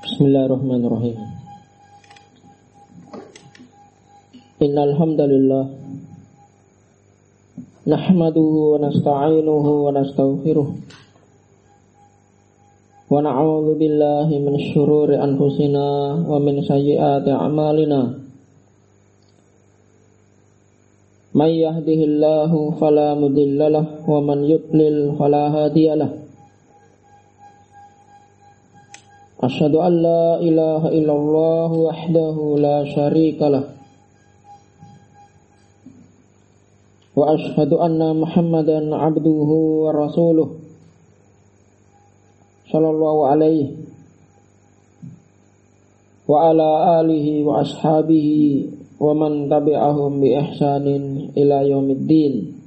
Bismillahirrahmanirrahim. Innal hamdalillah nahmaduhu wa nasta'inuhu wa nastaghfiruh wa na'udzu billahi min syururi anfusina wa min sayyiati a'malina. May yahdihillahu fala mudhillalah wa man yudlil fala hadiyalah. Asyhadu an la ilaha illallah wahdahu la syarikalah wa asyhadu anna Muhammadan abduhu wa rasuluh sallallahu alaihi wa ala alihi wa ashabihi wa man tabi'ahum bi ihsanin ila yaumiddin.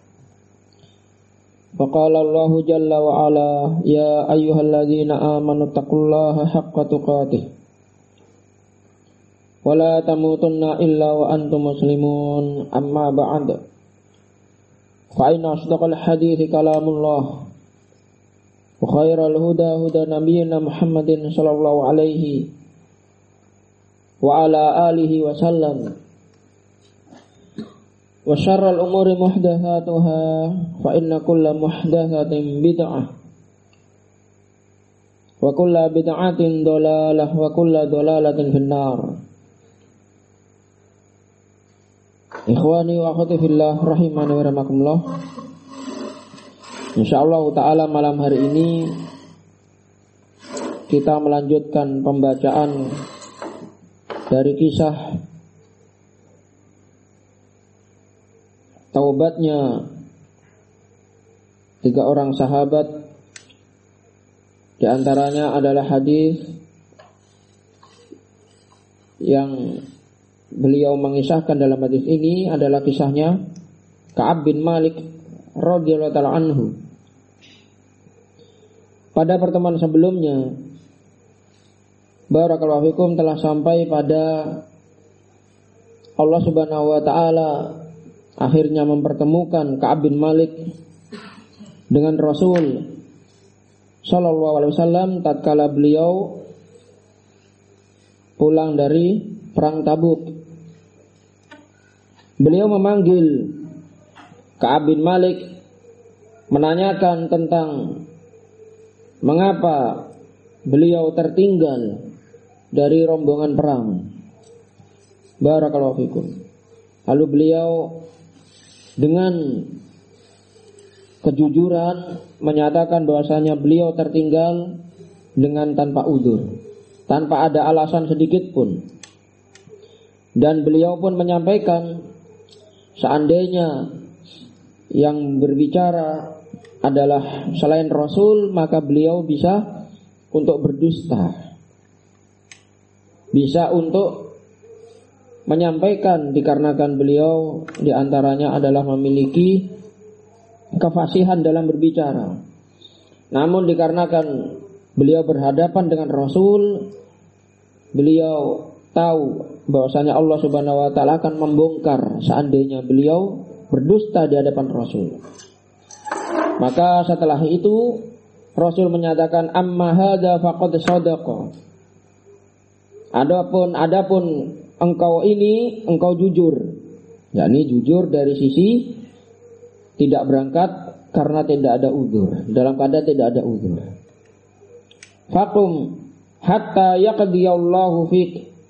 Faqala Allahu jalla wa ala ya ayyuhalladzina amanu taqullaha haqqa tuqatih wa la tamutunna illa wa antum muslimun. Amma ba'd. Fa inna asdaqal hadithi kalamullah wa khairal huda huda nabiyyina Muhammadin sallallahu alaihi wa ala alihi wa sallam. Wa syarrul umuri muhdatsatuha fa inna kulla muhdatsatin bid'ah wa kulla bid'atin dhalalah wa kulla dhalalatin finnar. Ikhwani wa akhwati fillah rahimani wa rahimakumullah. Insyaallah taala malam hari ini kita melanjutkan pembacaan dari kisah taubatnya 3 orang sahabat. Di antaranya adalah hadis yang beliau mengisahkan dalam hadis ini adalah kisahnya Ka'ab bin Malik radhiyallahu ta'ala anhu. Pada pertemuan sebelumnya barakallahu fikum telah sampai pada Allah Subhanahu wa taala akhirnya mempertemukan Ka'ab bin Malik dengan Rasul sallallahu alaihi wasallam tatkala beliau pulang dari perang Tabuk. Beliau memanggil Ka'ab bin Malik menanyakan tentang mengapa beliau tertinggal dari rombongan perang. Barakallahu fikum. Lalu beliau dengan kejujuran menyatakan bahwasanya beliau tertinggal dengan tanpa uzur, tanpa ada alasan sedikit pun. Dan beliau pun menyampaikan seandainya yang berbicara adalah selain Rasul, maka beliau bisa untuk berdusta, bisa untuk menyampaikan dikarenakan beliau diantaranya adalah memiliki kefasihan dalam berbicara. Namun dikarenakan beliau berhadapan dengan Rasul, beliau tahu bahwasanya Allah Subhanahu wa taala akan membongkar seandainya beliau berdusta di hadapan Rasul. Maka setelah itu Rasul menyatakan amma hadza faqad shadaqa. Adapun engkau ini, engkau jujur. Yakni jujur dari sisi tidak berangkat karena tidak ada uzur. Dalam keadaan tidak ada uzur. Faqum hatta yaqdiyallahu fik.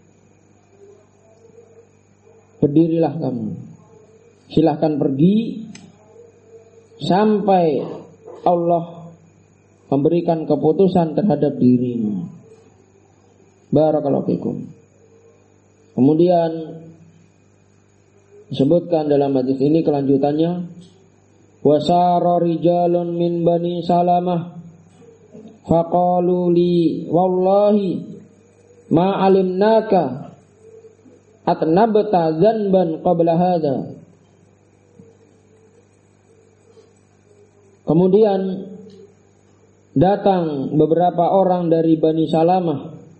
Berdirilah kamu. Silahkan pergi sampai Allah memberikan keputusan terhadap dirimu. Barakallahu fikum. Kemudian disebutkan dalam hadis ini kelanjutannya, wasara rijalun min bani Salamah faqalu li wallahi ma alimnaka atnabta dzanban qabla hadza. Kemudian datang beberapa orang dari Bani Salamah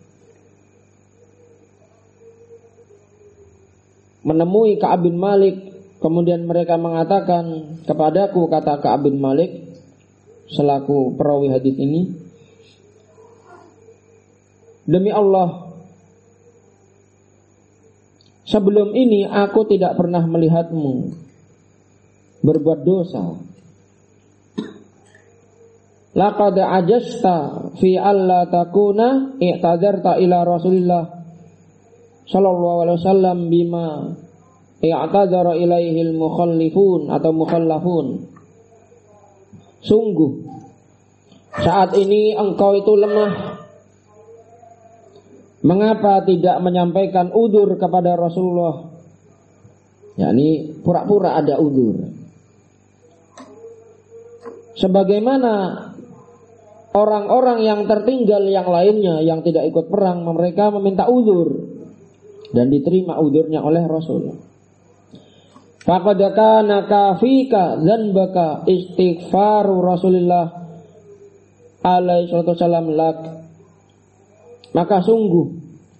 menemui Ka'ab bin Malik. Kemudian mereka mengatakan kepadaku, kata Ka'ab bin Malik selaku perawi hadis ini, demi Allah, sebelum ini aku tidak pernah melihatmu berbuat dosa. Laqad ajasta fi alla takuna i'tadarta ila Rasulillah sallallahu alaihi wasallam bima i'tadara ilaihil mukhallifun atau mukhallafun. Sungguh saat ini engkau itu lemah. Mengapa tidak menyampaikan udzur kepada Rasulullah? Yakni pura-pura ada udzur. Sebagaimana orang-orang yang tertinggal yang lainnya yang tidak ikut perang, mereka meminta udzur dan diterima udzurnya oleh Rasul. Faqad kana kafika dzanbaka istighfaru Rasulillah alaihi wasallam lak. Maka sungguh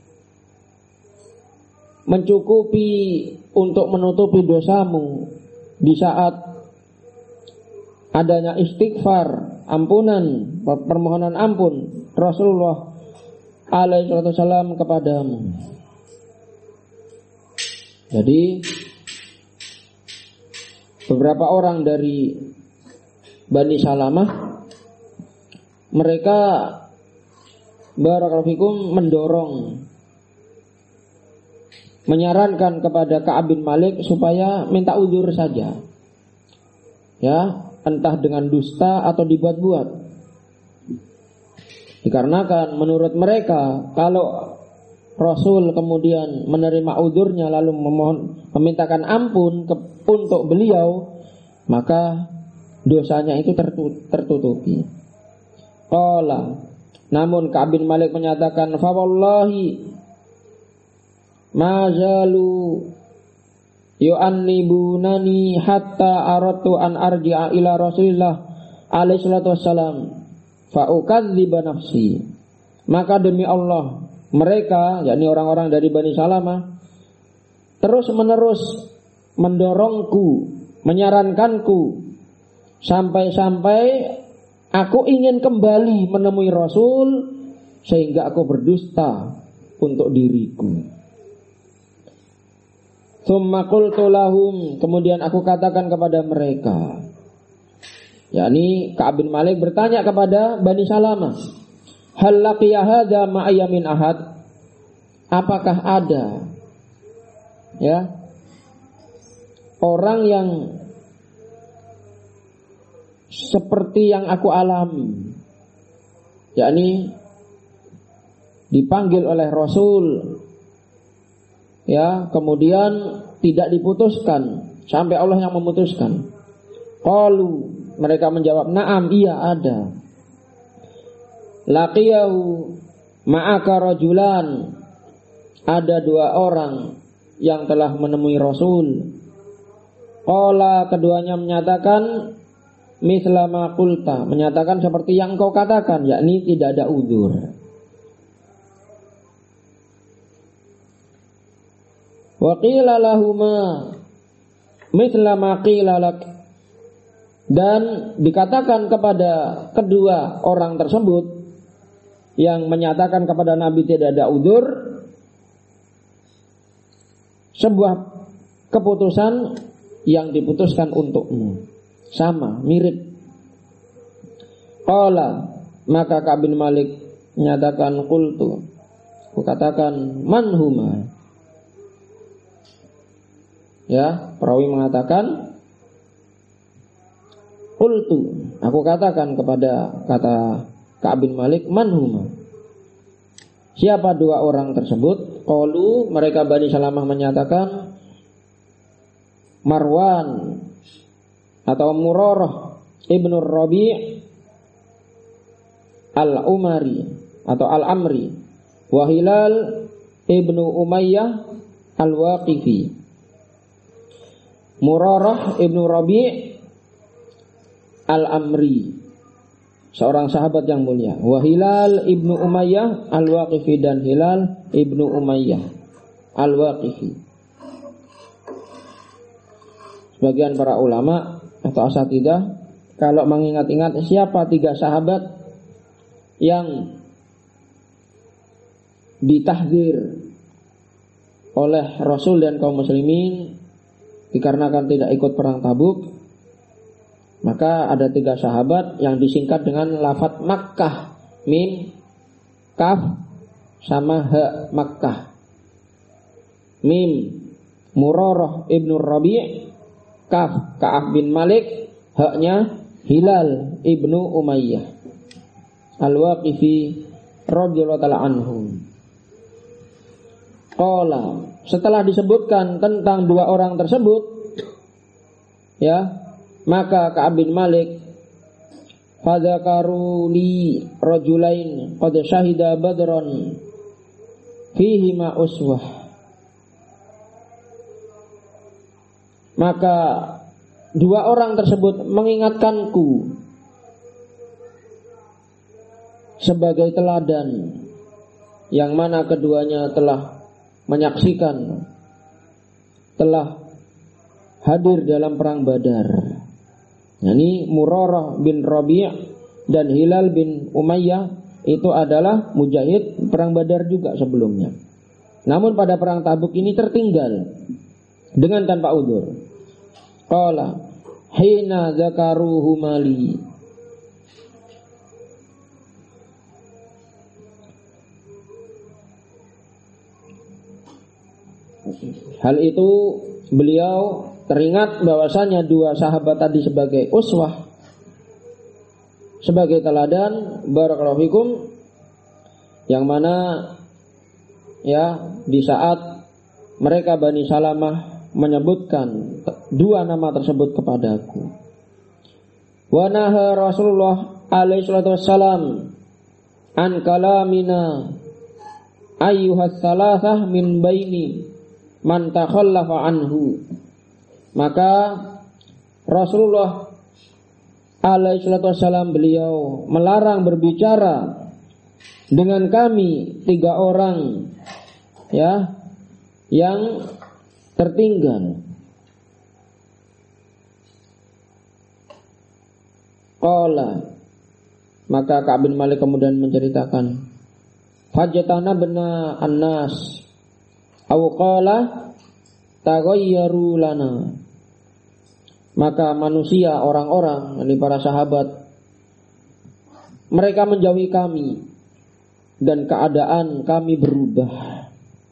mencukupi untuk menutupi dosamu di saat adanya istighfar, ampunan, permohonan ampun Rasulullah alaihi wasallam kepadamu. Jadi beberapa orang dari Bani Salamah, mereka barakallahu fikum mendorong, menyarankan kepada Ka'ab bin Malik supaya minta udzur saja. Ya, entah dengan dusta atau dibuat-buat. Dikarenakan menurut mereka kalau Rasul kemudian menerima udzurnya lalu memintakan ampun untuk beliau, maka dosanya itu tertutupi. Qala, namun Ka'ab bin Malik menyatakan, fa wallahi ma zalu yu'annibunani hatta aradtu an arji'a ila Rasulillah alaihi salatu wassalam fa ukadziba nafsi. Maka demi Allah, mereka, yakni orang-orang dari Bani Salamah, terus menerus mendorongku, menyarankanku, sampai-sampai aku ingin kembali menemui Rasul sehingga aku berdusta untuk diriku. Tsumma qultu lahum, kemudian aku katakan kepada mereka, yakni Ka'ab bin Malik bertanya kepada Bani Salamah, hal laqiya hadza ma'aya min ahad? Apakah ada orang yang seperti yang aku alami, yakni dipanggil oleh Rasul, kemudian tidak diputuskan sampai Allah yang memutuskan. Qalu, mereka menjawab, na'am, iya ada. Laqiyahu ma'aka rajulan, ada dua orang yang telah menemui Rasul. Qala, keduanya menyatakan misla ma qulta, menyatakan seperti yang kau katakan, yakni tidak ada udzur. Wa qila lahuma misla ma qila lak, dan dikatakan kepada kedua orang tersebut yang menyatakan kepada Nabi tidak ada udzur, sebuah keputusan yang diputuskan untukmu, sama, mirip. Qala, maka Ka'ab bin Malik menyatakan, qultu, aku katakan, man huma. Perawi mengatakan, qultu, aku katakan kepada kata Ka'ab bin Malik, man huma. Siapa dua orang tersebut? Qalu, mereka Bani Salamah menyatakan, Marwan atau Murarah ibnu Rabi' al-Umari atau al-Amri, wa Hilal ibnu Umayyah al-Waqifi. Murarah ibnu Rabi' al-Amri, seorang sahabat yang mulia. Wa Hilal ibnu Umayyah al-Waqifi, dan Hilal ibnu Umayyah al-Waqifi. Sebagian para ulama atau asatidzah kalau mengingat-ingat siapa tiga sahabat yang ditahdzir oleh Rasul dan kaum muslimin dikarenakan tidak ikut perang Tabuk, maka ada 3 sahabat yang disingkat dengan lafadz Makkah, mim, kaf, sama ha Makkah. Mim Murarah ibnu Rabi', kaf Ka'ab bin Malik, haknya Hilal ibnu Umayyah Al-Waqifi radhiyallahu ta'ala anhu. Qala, setelah disebutkan tentang 2 orang tersebut, ya, maka Ka'ab bin Malik fadzakaru li rajulain qad syahida badran fihi ma uswah. Maka 2 orang tersebut mengingatkanku sebagai teladan, yang mana keduanya telah menyaksikan, telah hadir dalam perang Badar. Ini Murarah bin Rabi' dan Hilal bin Umayyah itu adalah mujahid perang Badar juga sebelumnya. Namun pada perang Tabuk ini tertinggal dengan tanpa udzur. Qala hina zakaruhu mali. Hal itu beliau teringat bahwasanya 2 sahabat tadi sebagai uswah, sebagai teladan, barakallahu fikum, yang mana ya di saat mereka Bani Salamah menyebutkan 2 nama tersebut kepadaku. Wa naha Rasulullah alaihi salatu wassalam an kalamina ayyuhas salasah min baini man takhallafa anhu. Maka Rasulullah alaihi salatu wassalam beliau melarang berbicara dengan kami 3 orang ya yang tertinggal. Qala, maka Ka'ab bin Malik kemudian menceritakan, fajatana bena annas aw qala taghayyaru lana. Maka manusia, orang-orang, ini para sahabat, mereka menjauhi kami dan keadaan kami berubah.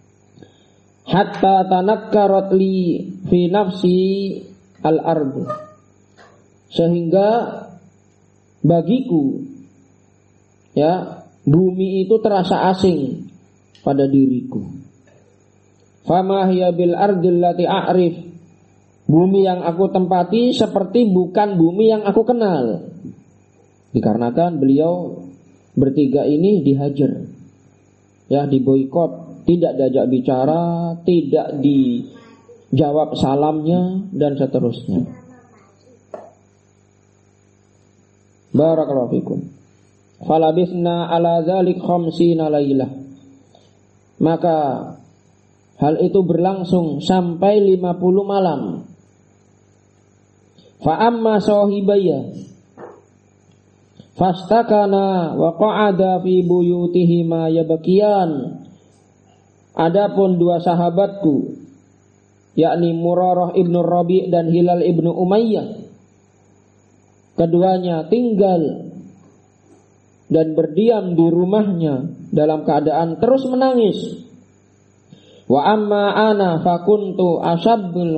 Hatta tanakkarat li fi nafsi al-ardu, sehingga bagiku ya bumi itu terasa asing pada diriku. Fama hiya bil ardil lati a'rif, bumi yang aku tempati seperti bukan bumi yang aku kenal. Dikarenakan beliau bertiga ini dihajar, ya, diboikot, tidak diajak bicara, tidak dijawab salamnya dan seterusnya. Barakallahu fikum. Falabithna ala dzalik khamsina lailah. Maka hal itu berlangsung sampai 50 malam. Fa amma sahibaya fastakana wa qa'ada fi buyutihima yabkiyan. Adapun 2 sahabatku, yakni Murarah ibnu Rabi' dan Hilal ibnu Umayyah, keduanya tinggal dan berdiam di rumahnya dalam keadaan terus menangis. Wa amma ana fakuntu ashabbul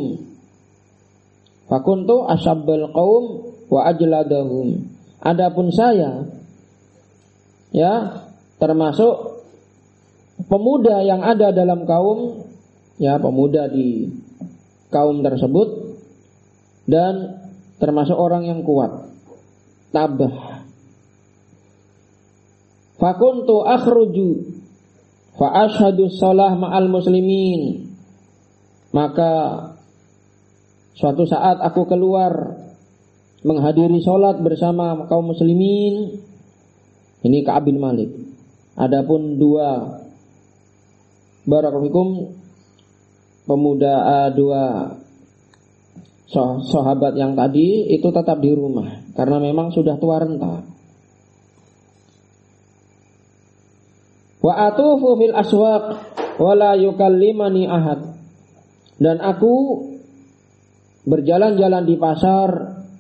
qaum wa ajladahum. Adapun saya, ya, termasuk pemuda yang ada dalam kaum, ya, pemuda di kaum tersebut, dan termasuk orang yang kuat, tabah. Fakuntu akhruju fa ashhadu shalah ma'al muslimin. Maka suatu saat aku keluar menghadiri sholat bersama kaum muslimin. Ini Ka'ab bin Malik. Adapun 2 barakallahu pemuda, 2 sahabat yang tadi itu tetap di rumah karena memang sudah tua renta. Wa atufu fil aswaq wa la yukallimani ahad. Dan aku berjalan-jalan di pasar,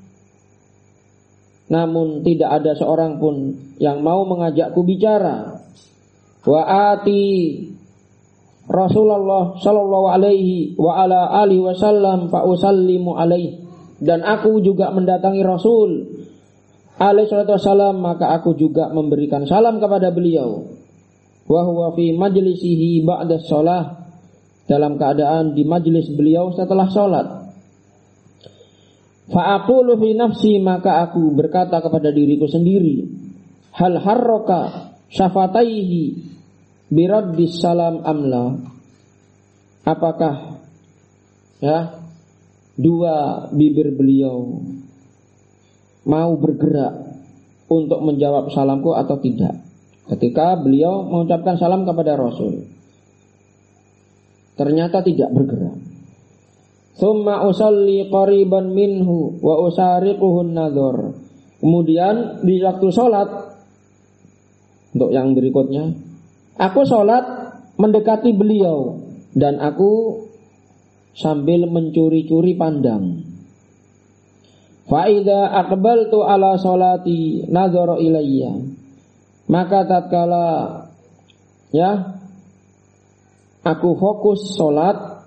namun tidak ada seorang pun yang mau mengajakku bicara. Wa ati Rasulullah sallallahu alaihi wa ala alihi wasallam fa usallimu alaihi. Dan aku juga mendatangi Rasul alaihi salatu wasallam, maka aku juga memberikan salam kepada beliau. Wa huwa fi majlisihi ba'da shalah, dalam keadaan di majlis beliau setelah salat. Fa aqulu fi nafsi, maka aku berkata kepada diriku sendiri, hal harraka syafataihi biraddis salam amla. Apakah dua bibir beliau mau bergerak untuk menjawab salamku atau tidak ketika beliau mengucapkan salam kepada Rasul? Ternyata tidak bergerak. Tsumma usalli qariban minhu wa usariquhun nadhar. Kemudian di waktu salat, untuk yang berikutnya, aku salat mendekati beliau dan aku sambil mencuri-curi pandang. Fa idza aqbaltu ala salati nadhara ilayya. Maka tatkala aku fokus salat,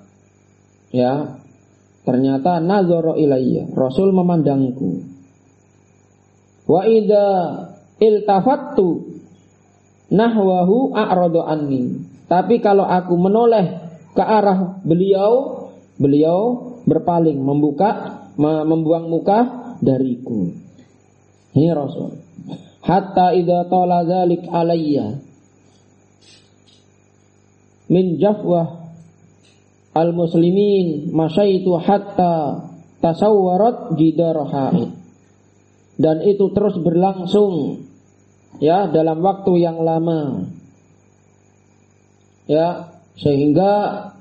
ternyata nadhara ilayya, Rasul memandangku. Wa idza iltafattu nahwahu a'radu anni. Tapi kalau aku menoleh ke arah beliau, beliau berpaling, membuang muka dariku. Ini Rasul. Hatta idza tala dzalik alayya min jafwah al-muslimin masyaitu hatta tasawwarat jidar haid. Dan itu terus berlangsung dalam waktu yang lama, sehingga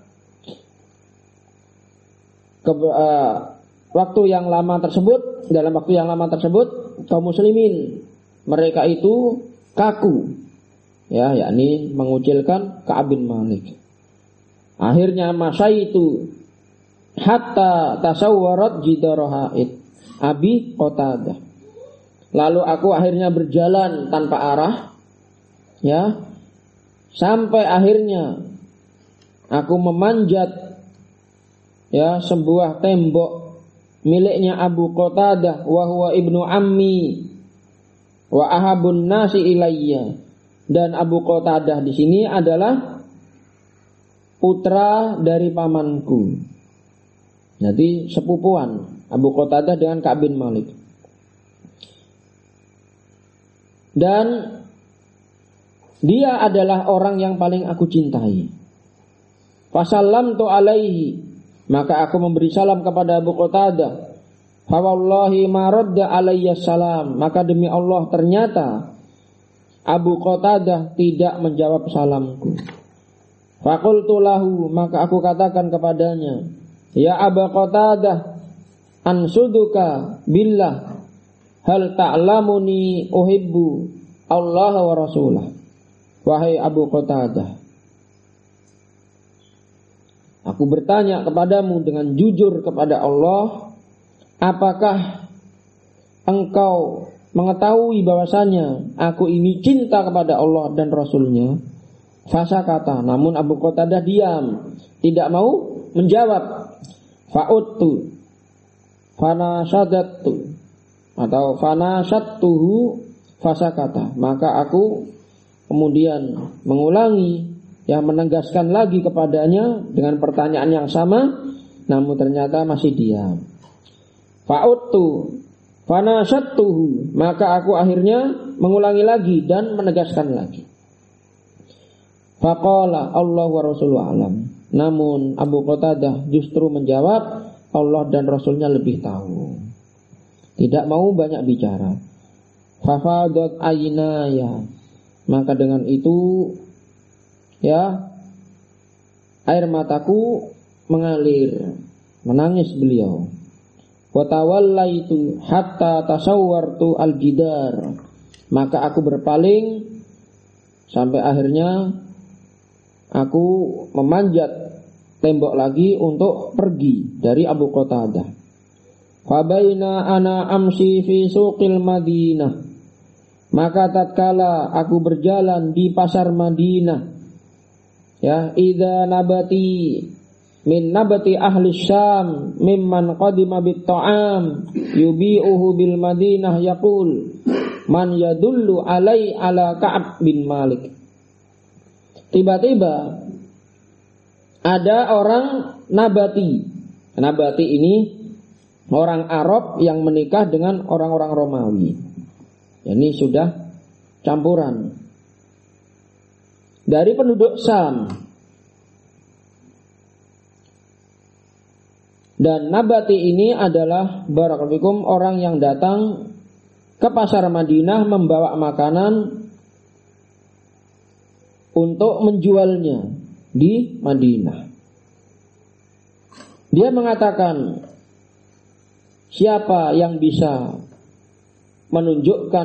dalam waktu yang lama tersebut kaum muslimin mereka itu kaku, yakni mengucilkan Ka'ab bin Malik. Akhirnya masa itu hatta tasawwarat jidar haid Abi Qatadah. Lalu aku akhirnya berjalan tanpa arah, sampai akhirnya aku memanjat sebuah tembok miliknya Abu Qatadah, wa huwa ibnu ammi wa ahabun nasi ilayya. Dan Abu Qatadah di sini adalah putra dari pamanku. Jadi sepupuan Abu Qatadah dengan Ka'ab bin Malik. Dan dia adalah orang yang paling aku cintai. Fasallamtu alaihi, maka aku memberi salam kepada Abu Qatadah. Fa wallahi ma radda alayya salam, maka demi Allah ternyata Abu Qatadah tidak menjawab salamku. Faqultu lahu, maka aku katakan kepadanya, ya Abu Qatadah, ansuduka billah, hal ta'lamuni uhibbu Allah wa rasulah. Wahai Abu Qatadah, aku bertanya kepadamu dengan jujur kepada Allah, apakah engkau mengetahui bahwasanya aku ini cinta kepada Allah dan Rasulnya? Fasa kata, namun Abu Qatadah diam, tidak mau menjawab. Fa'udtu fanasadattu atau fanasattuhu fasa kata, maka aku kemudian mengulangi, menegaskan lagi kepadanya dengan pertanyaan yang sama, namun ternyata masih diam. Fa'udtu fanasattuhu, maka aku akhirnya mengulangi lagi dan menegaskan lagi. Faqala Allah wa rasuluhu alam. Namun Abu Qatadah justru menjawab, Allah dan Rasulnya lebih tahu. Tidak mau banyak bicara. Fafadat aynaya, maka dengan itu air mataku mengalir, menangis beliau. Wa tawallaitu hatta tasawwartu al-jidar, maka aku berpaling Sampai akhirnya aku memanjat tembok lagi untuk pergi dari Abu Qatadah. Fabaina ana amsi fi suqil Madinah. Maka tatkala aku berjalan di pasar Madinah, ya, idza nabati min nabati ahli Syam mimman qadima bit ta'am yubi'uhu bil Madinah yaqul man yadullu alai ala Ka'ab bin Malik. Tiba-tiba ada orang Nabati. Nabati ini orang Arab yang menikah dengan orang-orang Romawi. Ini sudah campuran dari penduduk Sam. Dan Nabati ini adalah barakallahu fikum orang yang datang ke pasar Madinah membawa makanan untuk menjualnya di Madinah. Dia mengatakan, siapa yang bisa menunjukkan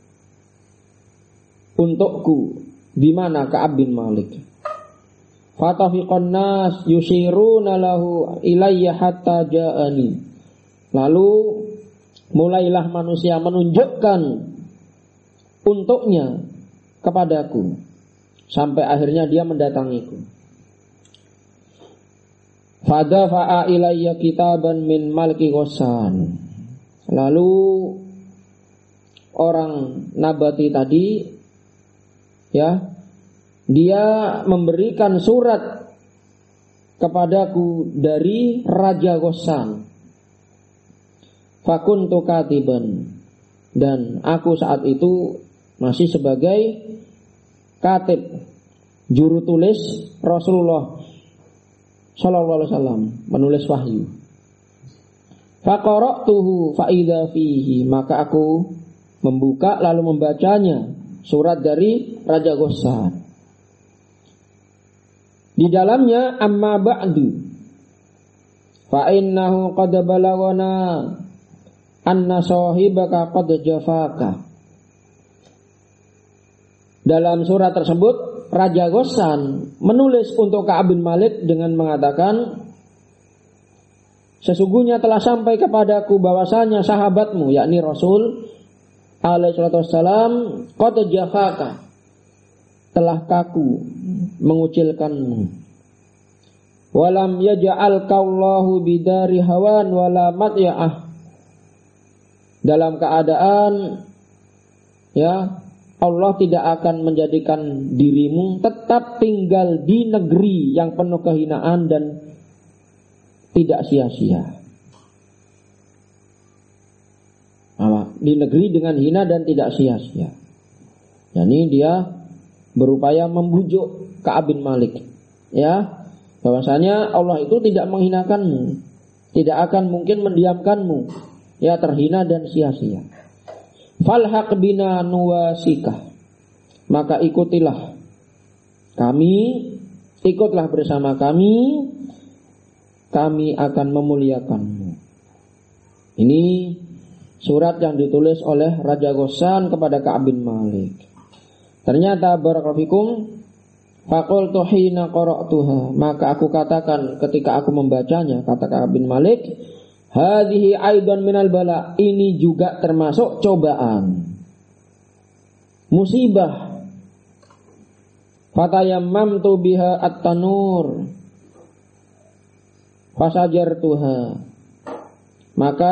untukku di mana Ka'ab bin Malik? Fatafiqan nas yusiruna lahu ilayya hatta ja'ani. Lalu mulailah manusia menunjukkan untuknya kepadaku sampai akhirnya dia mendatangiku. Fadafa'a ilayya kitaban min Malki Ghassan. Lalu orang Nabati tadi, ya, dia memberikan surat kepadaku dari Raja Ghassan. Fakuntu katiban, dan aku saat itu masih sebagai katib, juru tulis Rasulullah sallallahu alaihi wasallam, menulis wahyu. Faqara'tuhu fa idza fihi, maka aku membuka lalu membacanya surat dari Raja Ghassan. Di dalamnya amma ba'du fa innahu qad balaghana anna sahibaka qad jafaka. Dalam surat tersebut Raja Ghassan menulis untuk Ka'ab bin Malik dengan mengatakan, sesungguhnya telah sampai kepadaku bahwasanya sahabatmu, yakni Rasul alaihi salatu wassalam, qad jafaka, telah kaku mengucilkanmu. Walam yaj'al kallahu bidari hawan wala matya'ah, dalam keadaan, ya, Allah tidak akan menjadikan dirimu tetap tinggal di negeri yang penuh kehinaan dan tidak sia-sia. Di negeri dengan hina dan tidak sia-sia. Yani dia berupaya membujuk Ka'ab bin Malik, ya, bahwasanya Allah itu tidak menghinakanmu, tidak akan mungkin mendiamkanmu, ya, terhina dan sia-sia. Falhaq bina nuwasikah, maka ikutilah kami, ikutlah bersama kami, kami akan memuliakanmu. Ini surat yang ditulis oleh Raja Ghassan kepada Ka'ab bin Malik. Ternyata barakallahu fikum, faqultu hina qara'tuha, maka aku katakan ketika aku membacanya, kata Ka'ab bin Malik, hadhihi aidan minal bala, ini juga termasuk cobaan, musibah. Fatayammamtu biha at-tanur fasajartuha, maka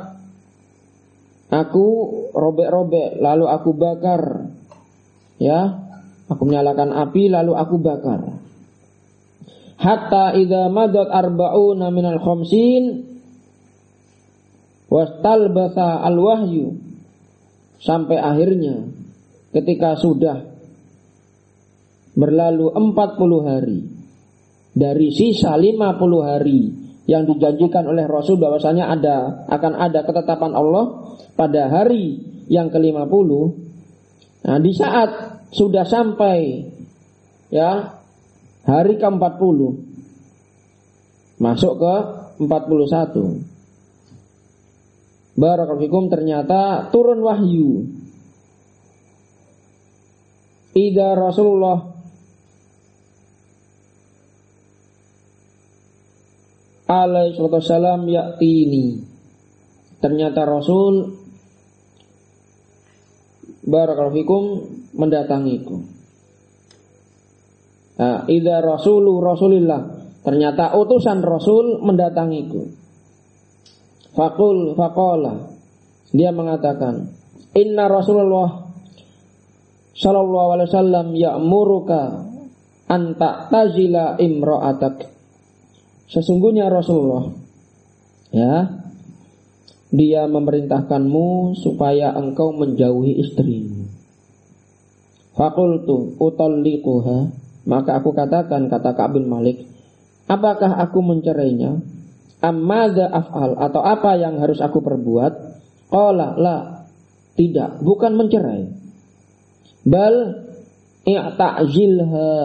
aku robek-robek lalu aku bakar, ya, aku menyalakan api lalu aku bakar. Hatta idza madat arba'una minal khamsin wastalbatha al-wahyu, sampai akhirnya ketika sudah berlalu 40 hari dari sisa 50 hari yang dijanjikan oleh Rasul bahwasanya akan ada ketetapan Allah pada hari yang ke-50. Nah, di saat sudah sampai, ya, hari ke-40 masuk ke 41, barakallahu fikum, ternyata turun wahyu. Idza Rasulullah alaihi wasallam ya'tini. Ternyata Rasul barakallahu fikum mendatangiku. Nah, idza Rasulillah, ternyata utusan Rasul mendatangiku. Faqala, dia mengatakan, inna Rasulullah sallallahu alaihi wasallam ya'muruka an ta'tazila imra'atak. Sesungguhnya Rasulullah, ya, dia memerintahkanmu supaya engkau menjauhi istrimu. Faqultu utalliquha, maka aku katakan, kata Ka'ab bin Malik, apakah aku mencerainya? Ammadza af'al, atau apa yang harus aku perbuat? Qala la, tidak, bukan mencerai. Bal i'ta'zilha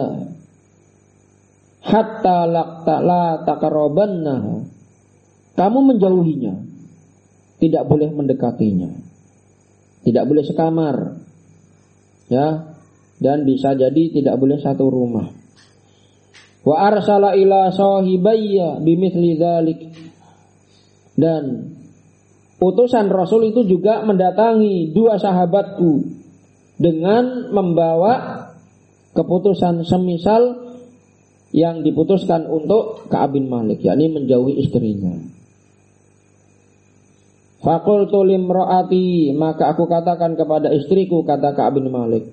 hatta la taqrabannaha. Kamu menjauhinya, tidak boleh mendekatinya, tidak boleh sekamar, ya, dan bisa jadi tidak boleh satu rumah. Wa arsala ila sahibayya bimithli dzalik, dan utusan Rasul itu juga mendatangi dua sahabatku dengan membawa keputusan semisal yang diputuskan untuk Ka'ab bin Malik, yakni menjauhi istrinya. Faqultu limra'ati, maka aku katakan kepada istriku, kata Ka'ab bin Malik,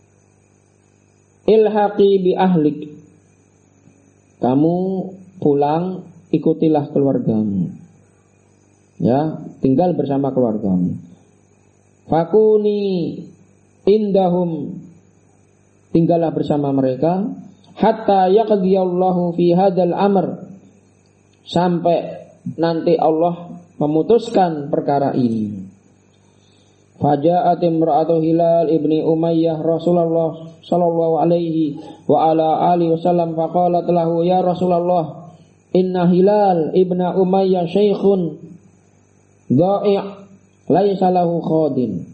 ilhaqi bi ahlik, kamu pulang, ikutilah keluargamu, ya, tinggal bersama keluargamu. Fakuni indahum, tinggallah bersama mereka, hatta yaqdiyallahu fi hadzal amr, sampai nanti Allah memutuskan perkara ini. Faja'at imra'atu Hilal ibni Umayyah Rasulullah sallallahu alaihi wa ala alihi wasallam faqalat lahu, ya Rasulullah, inna Hilal ibna Umayyah syaikhun dha'i' laisa lahu khadin.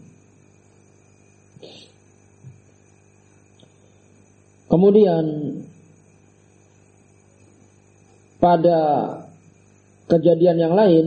Kemudian pada kejadian yang lain,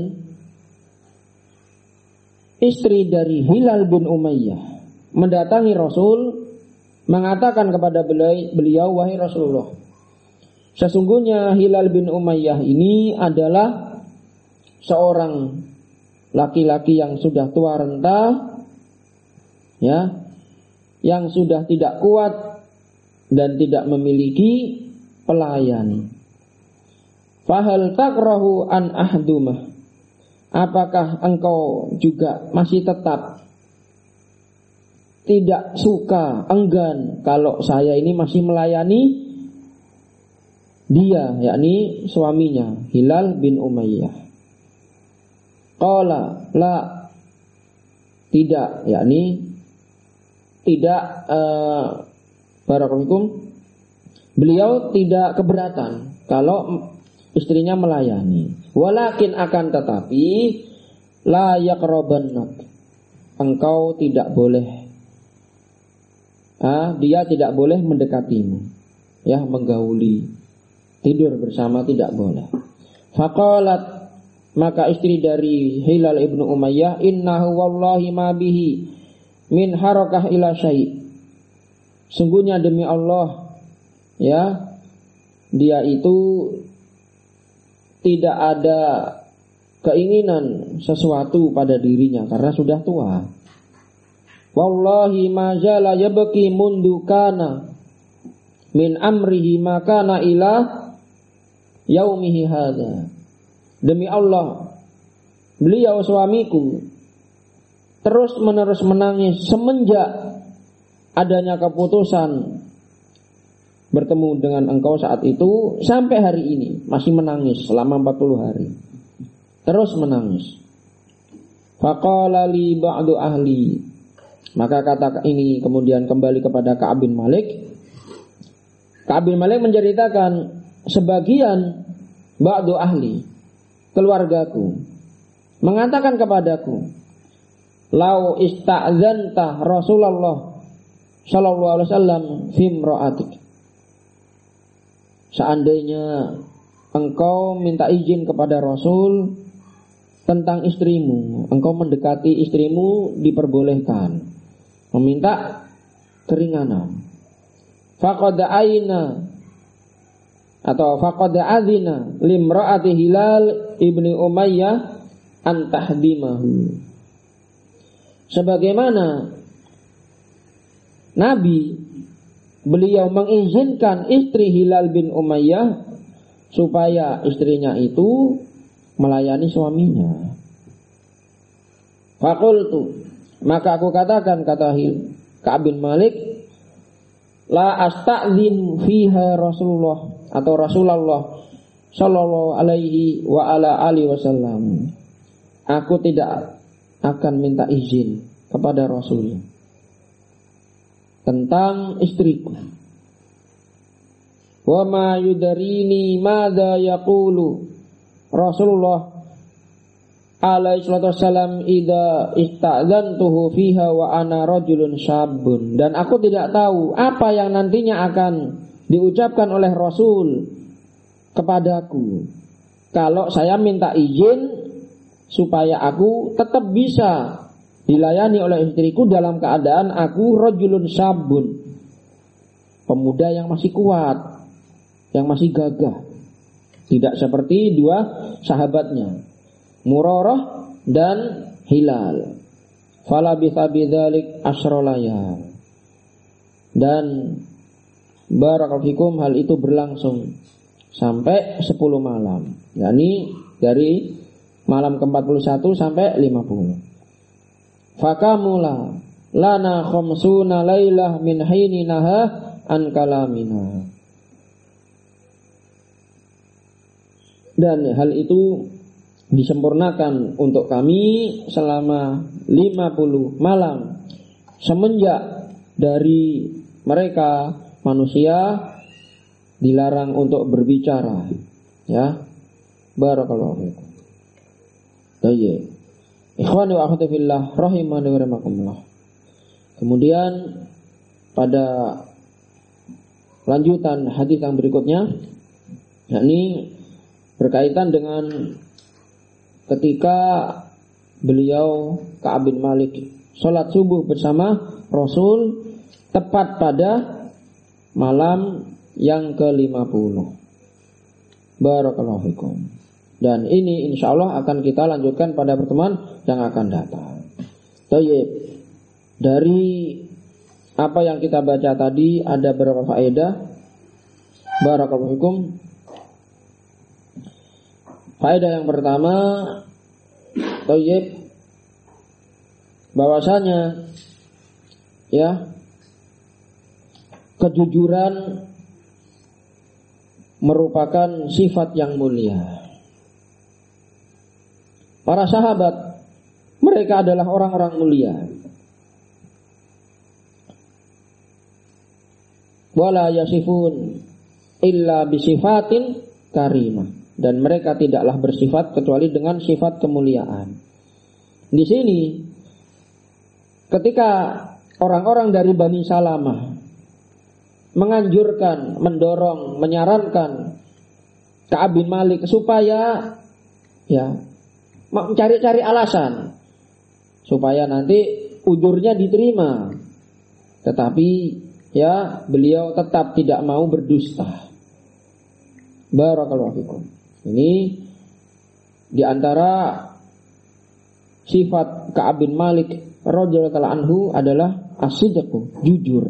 istri dari Hilal bin Umayyah mendatangi Rasul, mengatakan kepada beliau, wahai Rasulullah, sesungguhnya Hilal bin Umayyah ini adalah seorang laki-laki yang sudah tua renta, ya, yang sudah tidak kuat dan tidak memiliki pelayan. Fahal takrahu an ahdumah, apakah engkau juga masih tetap tidak suka, enggan kalau saya ini masih melayani dia, yakni suaminya Hilal bin Umayyah? Qala la, tidak, yakni tidak, barakallahu, beliau tidak keberatan kalau istrinya melayani. Walakin, akan tetapi, la yaqrabannak, engkau tidak boleh, dia tidak boleh mendekatimu, ya, menggauli, tidur bersama tidak boleh. Faqalat, maka istri dari Hilal ibnu Umayyah, innahu wallahi ma bihi min harakah ila syai', sungguhnya demi Allah, ya, dia itu tidak ada keinginan sesuatu pada dirinya karena sudah tua. Wallahi ma jala yabki mundu kana min amrihi ma kana ila yaumihi hadza. Demi Allah, beliau suamiku terus menerus menangis semenjak adanya keputusan bertemu dengan engkau saat itu sampai hari ini, masih menangis selama 40 hari. Terus menangis. Faqala li ba'du ahli, maka kata ini kemudian kembali kepada Ka'ab bin Malik. Ka'ab bin Malik menceritakan, sebagian ba'du ahli, keluargaku, mengatakan kepadaku, lau ista'zanta Rasulullah sallallahu alaihi wasallam fi imra'atik. Seandainya engkau minta izin kepada Rasul tentang istrimu, engkau mendekati istrimu diperbolehkan. Meminta keringanan. Faqad aina atau faqad adzina limra'ati Hilal ibni Umayyah an tahdimahu. Sebagaimana Nabi, beliau mengizinkan istri Hilal bin Umayyah supaya istrinya itu melayani suaminya. Faqultu, maka aku katakan, kata Ka'ab bin Malik, la asta'zin fiha Rasulullah atau Rasulullah sallallahu alaihi wa ala alihi wasallam. Aku tidak akan minta izin kepada Rasul tentang istriku. Wa ma yudarini madza yaqulu Rasulullah alaihi salatu wassalam idza ista'dzantuhu fiha wa ana rajulun syabun. Dan aku tidak tahu apa yang nantinya akan diucapkan oleh Rasul kepadaku kalau saya minta izin supaya aku tetap bisa dilayani oleh istriku dalam keadaan aku rajulun syabun, pemuda yang masih kuat, yang masih gagah, tidak seperti dua sahabatnya, Murarah dan Hilal. Fala bidzalik asrolayal. Dan barakallahu fikum, hal itu berlangsung sampai 10 malam, yakni dari malam ke-41 sampai 50. Fakamula lana khamsuna lailah min hini naha an kalamina. Dan hal itu disempurnakan untuk kami selama 50 malam semenjak dari mereka manusia dilarang untuk berbicara. Ya, barakallahu fikum. Baik. Ikhwani wa akhwati fillah rahimani wa rahimakumullah. Kemudian pada lanjutan hadis yang berikutnya, yakni berkaitan dengan ketika beliau Ka'ab bin Malik sholat subuh bersama Rasul tepat pada malam yang ke-50. Barakallahu fikum. Dan ini insya Allah akan kita lanjutkan pada pertemuan yang akan datang. Baik. Dari apa yang kita baca tadi ada beberapa faedah. Barakallahu fikum. Faedah yang pertama, baik, bahwasanya ya, kejujuran merupakan sifat yang mulia. Para sahabat, mereka adalah orang-orang mulia. Wala yasifun illa bisifatin karimah. Dan mereka tidaklah bersifat kecuali dengan sifat kemuliaan. Di sini, ketika orang-orang dari Bani Salamah menganjurkan, mendorong, menyarankan Ka'ab bin Malik supaya ya mencari-cari alasan supaya nanti ujurnya diterima, tetapi ya beliau tetap tidak mau berdusta. Barakallahu fikum. Ini diantara sifat Ka'ab bin Malik radhiyallahu anhu adalah as-sidqu, jujur.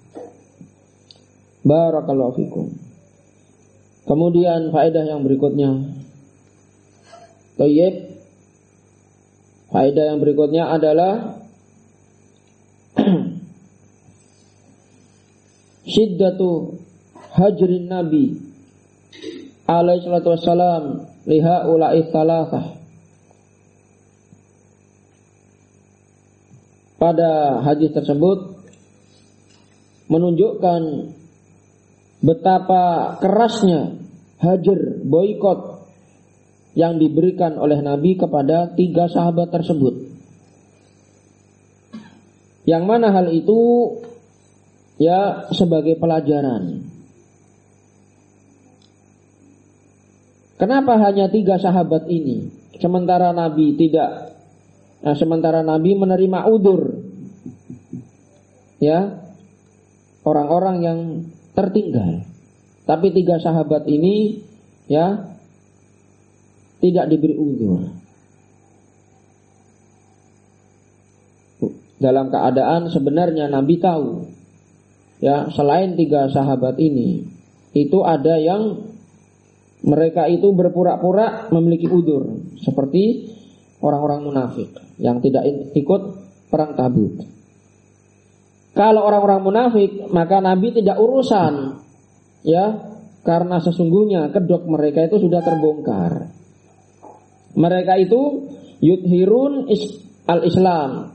Barakallahu fikum. Kemudian faedah yang berikutnya, Tayyib. Faedah yang berikutnya adalah syiddatu hajrin Nabi alaihi salatu wassalam liha ula'i thalathah. Pada hadis tersebut menunjukkan betapa kerasnya hajar, boikot yang diberikan oleh Nabi kepada 3 sahabat tersebut. Yang mana hal itu ya sebagai pelajaran. Kenapa hanya 3 sahabat ini? Sementara Nabi menerima udzur, ya, orang-orang yang tertinggal. Tapi 3 sahabat ini, ya, tidak diberi udzur. Dalam keadaan sebenarnya Nabi tahu, ya, selain 3 sahabat ini, itu ada yang mereka itu berpura-pura memiliki udzur, seperti orang-orang munafik yang tidak ikut perang Tabuk. Kalau orang-orang munafik, maka Nabi tidak urusan, ya, karena sesungguhnya kedok mereka itu sudah terbongkar. Mereka itu yudhirun al-Islam,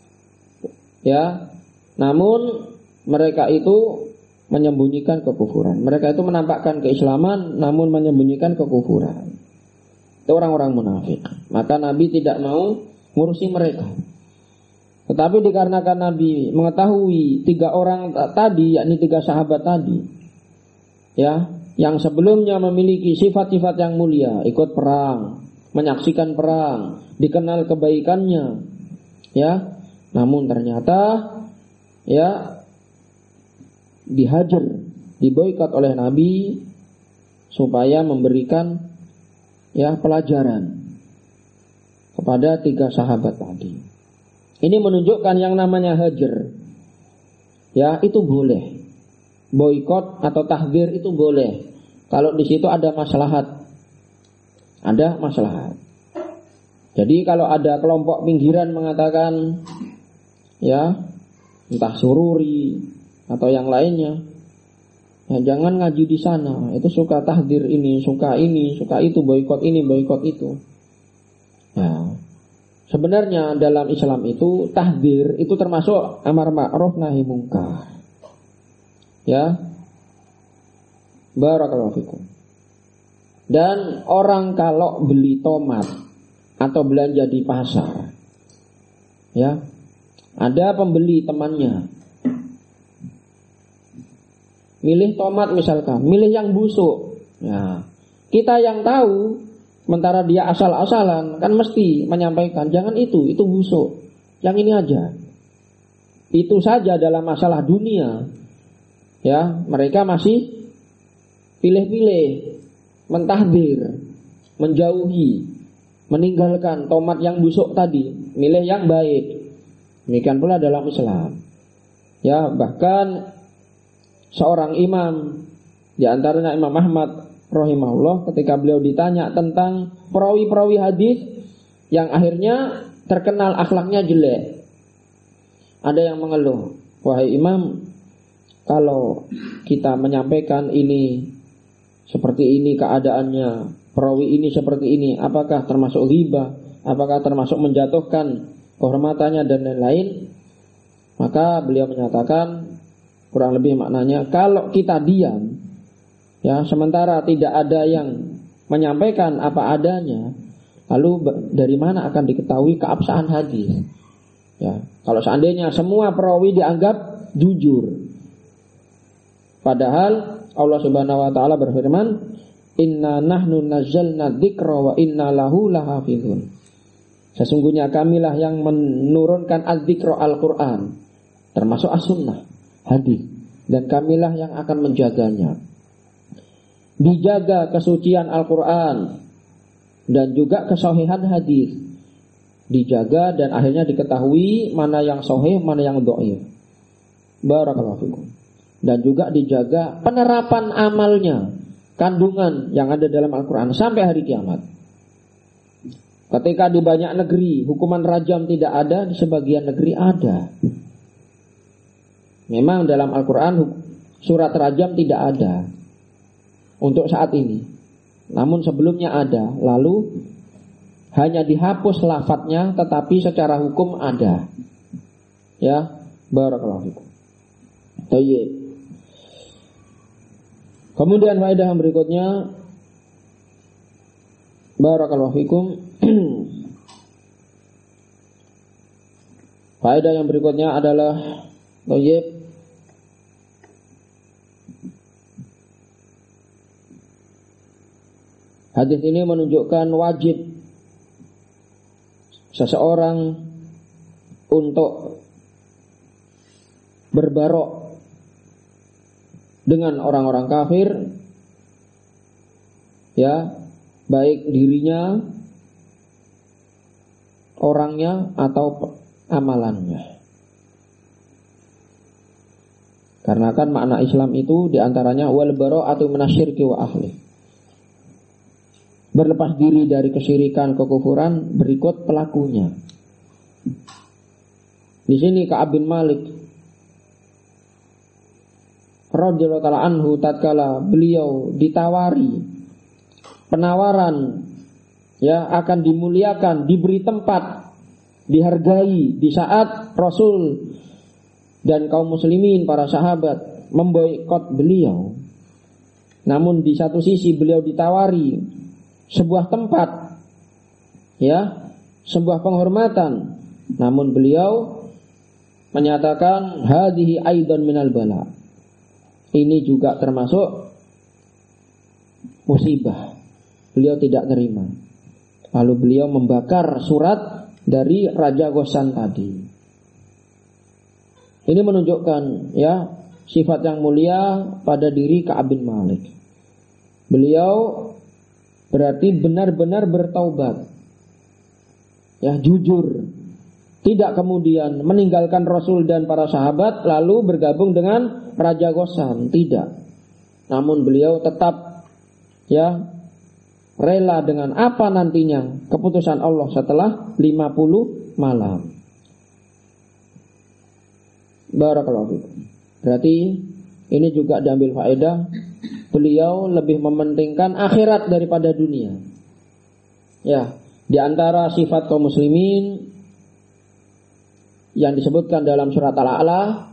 ya, namun mereka itu menyembunyikan kekufuran. Mereka itu menampakkan keislaman namun menyembunyikan kekufuran. Itu orang-orang munafik. Maka Nabi tidak mau ngurusi mereka. Tetapi dikarenakan Nabi mengetahui 3 orang tadi, yakni 3 sahabat tadi, ya, yang sebelumnya memiliki sifat-sifat yang mulia, ikut perang, menyaksikan perang, dikenal kebaikannya, ya, namun ternyata, ya, dihajar, diboikot oleh Nabi supaya memberikan, ya, pelajaran kepada 3 sahabat tadi. Ini menunjukkan yang namanya hajar, ya, itu boleh. Boikot atau tahdzir itu boleh kalau di situ ada maslahat. Ada maslahat. Jadi kalau ada kelompok pinggiran mengatakan, ya, entah sururi atau yang lainnya, ya, jangan ngaji di sana, itu suka tahdzir ini, suka itu, boikot ini, boikot itu. Ya, sebenarnya dalam Islam itu tahdzir itu termasuk amar ma'ruf nahi munkar. Ya, barakallahu fikum. Dan orang kalau beli tomat atau belanja di pasar, ya, ada pembeli temannya, milih tomat misalkan, milih yang busuk. Ya, kita yang tahu, sementara dia asal-asalan, kan mesti menyampaikan, jangan itu busuk, yang ini aja. Itu saja dalam masalah dunia, ya, mereka masih pilih-pilih, mentahdir, menjauhi, meninggalkan tomat yang busuk tadi, milih yang baik. Demikian pula dalam Islam. Ya, bahkan seorang imam, di antaranya Imam Ahmad rahimahullah, ketika beliau ditanya tentang perawi-perawi hadis yang akhirnya terkenal akhlaknya jelek, ada yang mengeluh, wahai imam, kalau kita menyampaikan ini seperti ini keadaannya, perawi ini seperti ini, apakah termasuk ghibah, apakah termasuk menjatuhkan kehormatannya dan lain-lain? Maka beliau menyatakan, kurang lebih maknanya, kalau kita diam, ya, sementara tidak ada yang menyampaikan apa adanya, lalu dari mana akan diketahui keabsahan hadis? Ya, kalau seandainya semua perawi dianggap jujur, padahal Allah Subhanahu wa taala berfirman, "Inna nahnu nazzalna dzikra wa inna lahu lahafizun." Sesungguhnya kamilah yang menurunkan az-dzikra Al-Qur'an, termasuk as-sunnah, hadis, dan kamilah yang akan menjaganya. Dijaga kesucian Al-Quran dan juga kesahihan hadis, dijaga dan akhirnya diketahui mana yang sahih, mana yang dhaif. Barakallahu fikum. Dan juga dijaga penerapan amalnya, kandungan yang ada dalam Al-Quran sampai hari kiamat. Ketika di banyak negeri hukuman rajam tidak ada, di sebagian negeri ada. Memang dalam Al-Quran surat rajam tidak ada untuk saat ini, namun sebelumnya ada, lalu hanya dihapus lafadznya, tetapi secara hukum ada. Ya, barakallahu fikum. Baik. Kemudian faedah yang berikutnya, barakallahu fikum. Faedah yang berikutnya adalah baik, Hadis ini menunjukkan wajib seseorang untuk berbarok dengan orang-orang kafir, ya, baik dirinya, orangnya atau amalannya. Karena kan makna Islam itu diantaranya wal bara'atu minasyirki wa ahli. Berlepas diri dari kesyirikan, kekufuran, berikut pelakunya. Di sini Ka'ab bin Malik radhiyallahu ta'ala anhu, tatkala beliau ditawari penawaran, ya, akan dimuliakan, diberi tempat, dihargai di saat Rasul dan kaum muslimin, para sahabat memboikot beliau. Namun di satu sisi beliau ditawari sebuah tempat, ya, sebuah penghormatan. Namun beliau menyatakan hadhihi aidan minal bala. Ini juga termasuk musibah. Beliau tidak terima. Lalu beliau membakar surat dari Raja Ghassan tadi. Ini menunjukkan, ya, sifat yang mulia pada diri Ka'ab bin Malik. Beliau berarti benar-benar bertaubat, ya, jujur, tidak kemudian meninggalkan Rasul dan para sahabat lalu bergabung dengan Raja Ghassan, tidak. Namun beliau tetap, ya, rela dengan apa nantinya keputusan Allah setelah 50 malam. Barakallahu fikum. Berarti ini juga diambil faedah, beliau lebih mementingkan akhirat daripada dunia. Ya, di antara sifat kaum muslimin yang disebutkan dalam surat Al-A'la,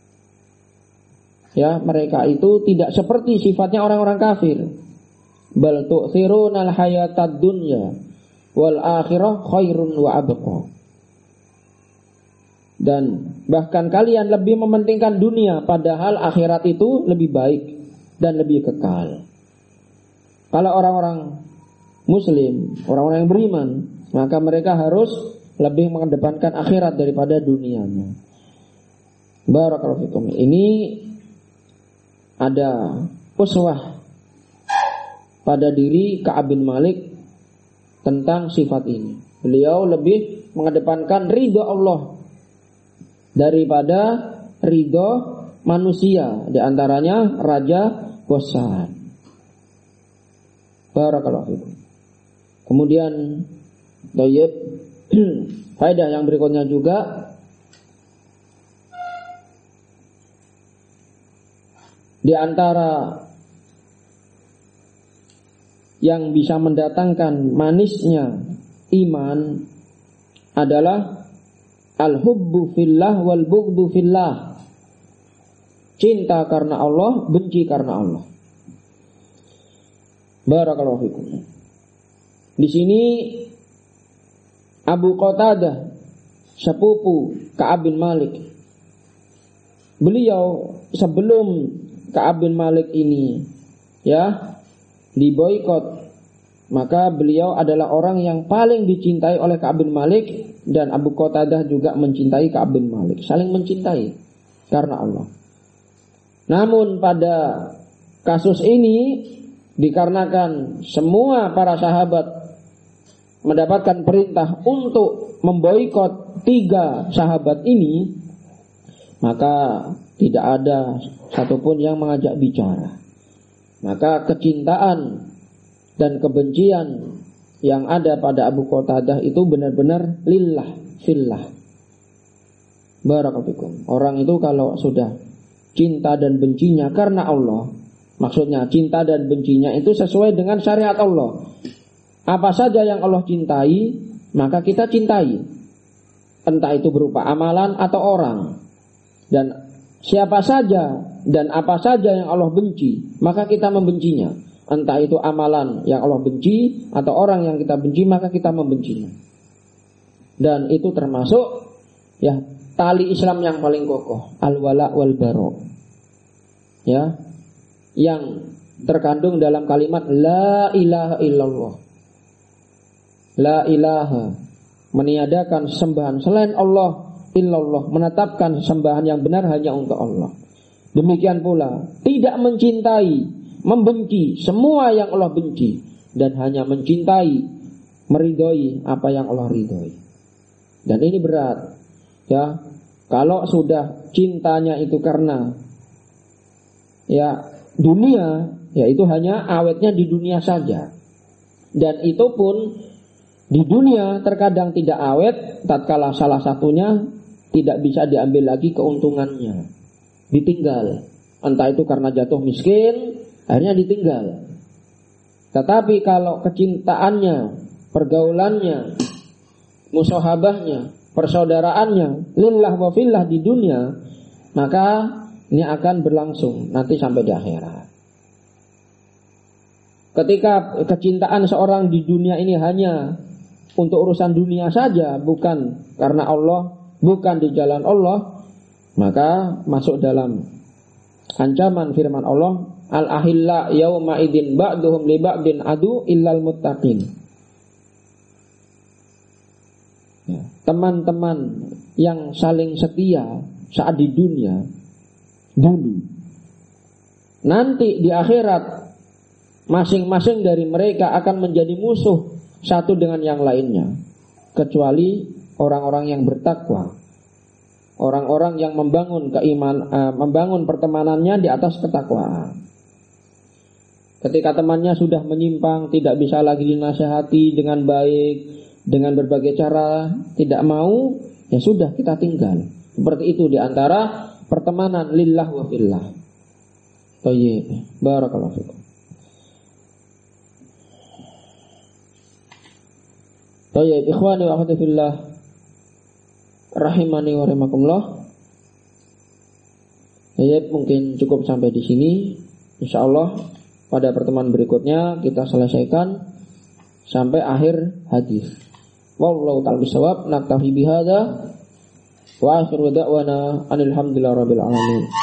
ya, mereka itu tidak seperti sifatnya orang-orang kafir. Bal tu'thirunal hayatad dunya wal akhirah khairun wa abqa. Dan bahkan kalian lebih mementingkan dunia, padahal akhirat itu lebih baik dan lebih kekal. Kalau orang-orang muslim, orang-orang yang beriman, maka mereka harus lebih mengedepankan akhirat daripada dunianya. Barakallahu fikum. Ini ada uswah pada diri Ka'ab bin Malik tentang sifat ini. Beliau lebih mengedepankan ridha Allah daripada ridha manusia, di antaranya Raja Ghassan. Barakallahu fikum. Kemudian thayyib, faedah yang berikutnya juga, di antara yang bisa mendatangkan manisnya iman adalah al-hubbu fillah wal bughdu fillah. Cinta karena Allah, benci karena Allah. Barakallahu fikum. Di sini Abu Qatadah, sepupu Ka'ab bin Malik, beliau sebelum Ka'ab bin Malik ini, ya, diboikot, maka beliau adalah orang yang paling dicintai oleh Ka'ab bin Malik, dan Abu Qatadah juga mencintai Ka'ab bin Malik, saling mencintai karena Allah. Namun pada kasus ini, dikarenakan semua para sahabat mendapatkan perintah untuk memboikot 3 sahabat ini, maka tidak ada satupun yang mengajak bicara. Maka kecintaan dan kebencian yang ada pada Abu Qatadah itu benar-benar lillah fillah. Barakallahu fikum. Orang itu kalau sudah cinta dan bencinya karena Allah, maksudnya cinta dan bencinya itu sesuai dengan syariat Allah. Apa saja yang Allah cintai, maka kita cintai. Entah itu berupa amalan atau orang. Dan siapa saja dan apa saja yang Allah benci, maka kita membencinya. Entah itu amalan yang Allah benci atau orang yang kita benci, maka kita membencinya. Dan itu termasuk, ya, tali Islam yang paling kokoh, al-wala wal bara. Ya. yang terkandung dalam kalimat la ilaha illallah. La ilaha, meniadakan sembahan selain Allah, illallah, menetapkan sembahan yang benar hanya untuk Allah. Demikian pula tidak mencintai, membenci semua yang Allah benci, dan hanya mencintai, meridhoi apa yang Allah ridhoi. Dan ini berat, ya. Kalau sudah cintanya itu karena ya dunia, ya itu hanya awetnya di dunia saja. Dan itu pun di dunia terkadang tidak awet, tatkala salah satunya tidak bisa diambil lagi keuntungannya, ditinggal. Entah itu karena jatuh miskin, akhirnya ditinggal. Tetapi kalau kecintaannya, pergaulannya, musahabahnya, persaudaraannya lillah wa fillah di dunia, maka ini akan berlangsung nanti sampai di akhirat. Ketika kecintaan seorang di dunia ini hanya untuk urusan dunia saja, bukan karena Allah, bukan di jalan Allah, maka masuk dalam ancaman firman Allah, al-ahilla yauma idin ba'duhum li ba'din adu illal muttaqin. Ya, teman-teman yang saling setia saat di dunia dulu, nanti di akhirat masing-masing dari mereka akan menjadi musuh satu dengan yang lainnya, kecuali orang-orang yang bertakwa, orang-orang yang membangun pertemanannya di atas ketakwaan. Ketika temannya sudah menyimpang, tidak bisa lagi dinasihati dengan baik, dengan berbagai cara, tidak mau, ya sudah, kita tinggal. Seperti itu diantara pertemanan lillah wa fillah. Thayyib, barakallahu fikum. Thayyib, ikhwani wa akhwati fillah, rahimani wa rahimakumullah. Thayyib, mungkin cukup sampai di sini. Insyaallah pada pertemuan berikutnya kita selesaikan sampai akhir hadis. Wallahu ta'ala bisawab, naktafi bihadza wa akhiru da'wana alhamdulillahi rabbil alamin.